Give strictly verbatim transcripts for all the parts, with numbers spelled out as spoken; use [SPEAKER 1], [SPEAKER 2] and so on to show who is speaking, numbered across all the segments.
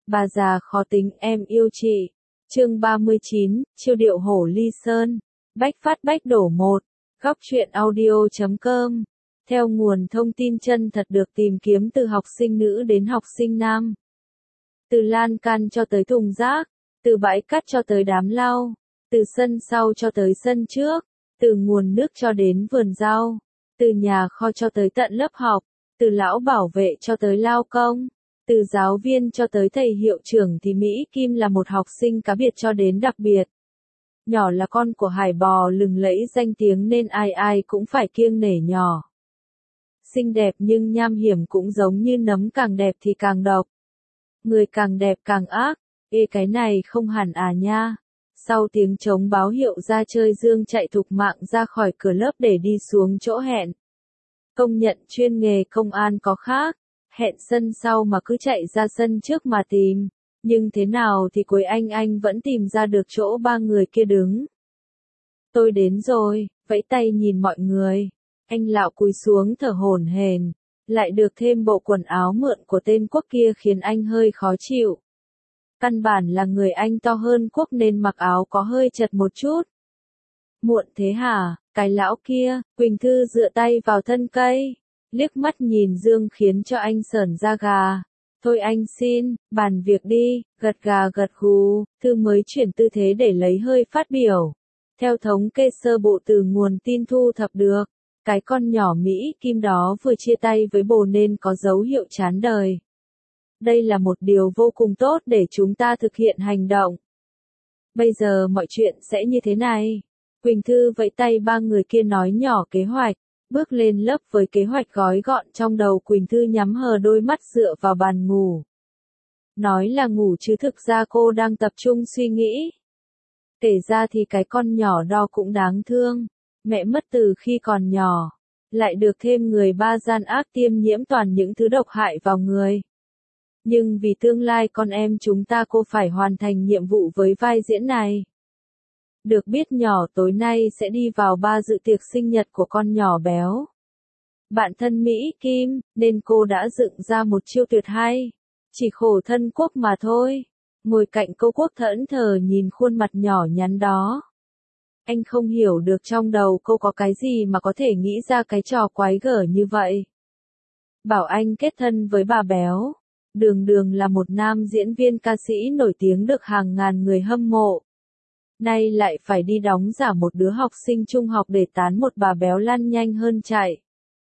[SPEAKER 1] Bà già khó tính em yêu chị. Chương ba mươi chín, chiêu điệu hổ ly sơn. Bách phát bách đổ một. Góc truyện audio chấm com. Theo nguồn thông tin chân thật được tìm kiếm từ học sinh nữ đến học sinh nam. Từ lan can cho tới thùng rác. Từ bãi cát cho tới đám lau. Từ sân sau cho tới sân trước. Từ nguồn nước cho đến vườn rau. Từ nhà kho cho tới tận lớp học. Từ lão bảo vệ cho tới lao công. Từ giáo viên cho tới thầy hiệu trưởng thì Mỹ Kim là một học sinh cá biệt cho đến đặc biệt. Nhỏ là con của hải bò lừng lẫy danh tiếng nên ai ai cũng phải kiêng nể nhỏ. Xinh đẹp nhưng nham hiểm cũng giống như nấm, càng đẹp thì càng độc. Người càng đẹp càng ác. Ê, cái này không hẳn à nha. Sau tiếng trống báo hiệu ra chơi, Dương chạy thục mạng ra khỏi cửa lớp để đi xuống chỗ hẹn. Công nhận chuyên nghề công an có khác. Hẹn sân sau mà cứ chạy ra sân trước mà tìm. Nhưng thế nào thì cuối anh anh vẫn tìm ra được chỗ ba người kia đứng. Tôi đến rồi, vẫy tay nhìn mọi người. Anh lão cúi xuống thở hổn hển. Lại được thêm bộ quần áo mượn của tên Quốc kia khiến anh hơi khó chịu. Căn bản là người anh to hơn Quốc nên mặc áo có hơi chật một chút. Muộn thế hả, cái lão kia. Quỳnh Thư dựa tay vào thân cây. Liếc mắt nhìn Dương khiến cho anh sởn da gà. Thôi anh xin, bàn việc đi, gật gà gật gù. Thư mới chuyển tư thế để lấy hơi phát biểu. Theo thống kê sơ bộ từ nguồn tin thu thập được, cái con nhỏ Mỹ Kim đó vừa chia tay với bồ nên có dấu hiệu chán đời. Đây là một điều vô cùng tốt để chúng ta thực hiện hành động. Bây giờ mọi chuyện sẽ như thế này. Quỳnh Thư vẫy tay ba người kia nói nhỏ kế hoạch. Bước lên lớp với kế hoạch gói gọn trong đầu. Quỳnh Thư nhắm hờ đôi mắt dựa vào bàn ngủ. Nói là ngủ chứ thực ra cô đang tập trung suy nghĩ. Kể ra thì cái con nhỏ đó cũng đáng thương. Mẹ mất từ khi còn nhỏ. Lại được thêm người ba gian ác tiêm nhiễm toàn những thứ độc hại vào người. Nhưng vì tương lai con em chúng ta, cô phải hoàn thành nhiệm vụ với vai diễn này. Được biết nhỏ tối nay sẽ đi vào ba dự tiệc sinh nhật của con nhỏ béo. Bạn thân Mỹ Kim, nên cô đã dựng ra một chiêu tuyệt hay. Chỉ khổ thân Quốc mà thôi. Ngồi cạnh cô, Quốc thẫn thờ nhìn khuôn mặt nhỏ nhắn đó. Anh không hiểu được trong đầu cô có cái gì mà có thể nghĩ ra cái trò quái gở như vậy. Bảo anh kết thân với bà béo. Đường Đường là một nam diễn viên ca sĩ nổi tiếng được hàng ngàn người hâm mộ. Nay lại phải đi đóng giả một đứa học sinh trung học để tán một bà béo lăn nhanh hơn chạy.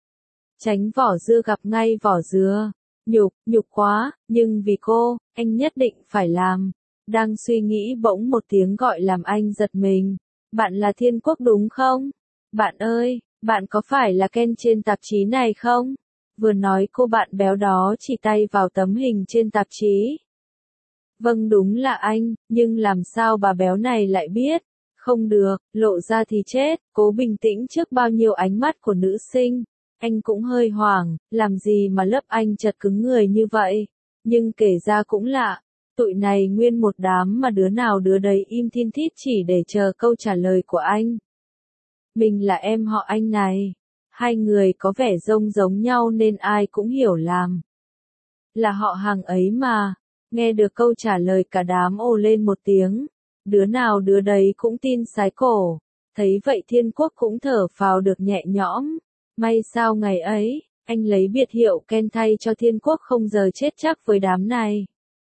[SPEAKER 1] Tránh vỏ dưa gặp ngay vỏ dứa. Nhục, nhục quá, nhưng vì cô, anh nhất định phải làm. Đang suy nghĩ bỗng một tiếng gọi làm anh giật mình. Bạn là Thiên Quốc đúng không? Bạn ơi, bạn có phải là Ken trên tạp chí này không? Vừa nói cô bạn béo đó chỉ tay vào tấm hình trên tạp chí. Vâng, đúng là anh, nhưng làm sao bà béo này lại biết? Không được, lộ ra thì chết. Cố bình tĩnh trước bao nhiêu ánh mắt của nữ sinh. Anh cũng hơi hoảng, làm gì mà lớp anh chật cứng người như vậy. Nhưng kể ra cũng lạ, tụi này nguyên một đám mà đứa nào đứa đấy im thin thít chỉ để chờ câu trả lời của anh. Mình là em họ anh này. Hai người có vẻ giống giống nhau nên ai cũng hiểu làm là họ hàng ấy mà. Nghe được câu trả lời cả đám ồ lên một tiếng. Đứa nào đứa đấy cũng tin sái cổ. Thấy vậy Thiên Quốc cũng thở phào được nhẹ nhõm. May sao ngày ấy, anh lấy biệt hiệu Ken thay cho Thiên Quốc không giờ chết chắc với đám này.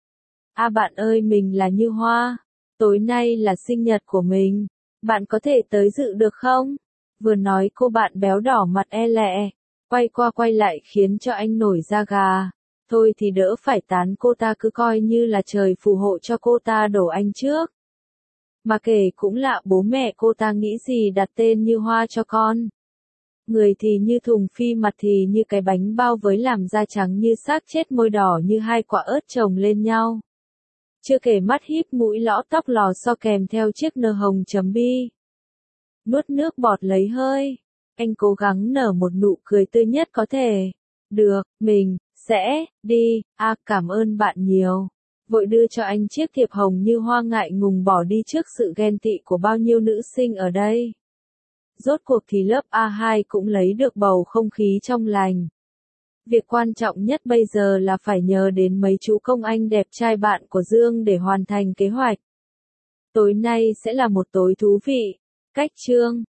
[SPEAKER 1] À bạn ơi, mình là Như Hoa. Tối nay là sinh nhật của mình. Bạn có thể tới dự được không? Vừa nói cô bạn béo đỏ mặt e lệ. Quay qua quay lại khiến cho anh nổi da gà. Thôi thì đỡ phải tán cô ta, cứ coi như là trời phù hộ cho cô ta đổ anh trước. Mà kể cũng lạ, bố mẹ cô ta nghĩ gì đặt tên Như Hoa cho con. Người thì như thùng phi, mặt thì như cái bánh bao với làn da trắng như xác chết, môi đỏ như hai quả ớt chồng lên nhau. Chưa kể mắt híp, mũi lõ, tóc lò xo kèm theo chiếc nơ hồng chấm bi. Nuốt nước bọt lấy hơi. Anh cố gắng nở một nụ cười tươi nhất có thể. Được, mình sẽ đi. À, cảm ơn bạn nhiều. Vội đưa cho anh chiếc thiệp hồng. Như Hoa ngại ngùng bỏ đi trước sự ghen tị của bao nhiêu nữ sinh ở đây. Rốt cuộc thì lớp A hai cũng lấy được bầu không khí trong lành. Việc quan trọng nhất bây giờ là phải nhờ đến mấy chú công anh đẹp trai bạn của Dương để hoàn thành kế hoạch. Tối nay sẽ là một tối thú vị. Cách chương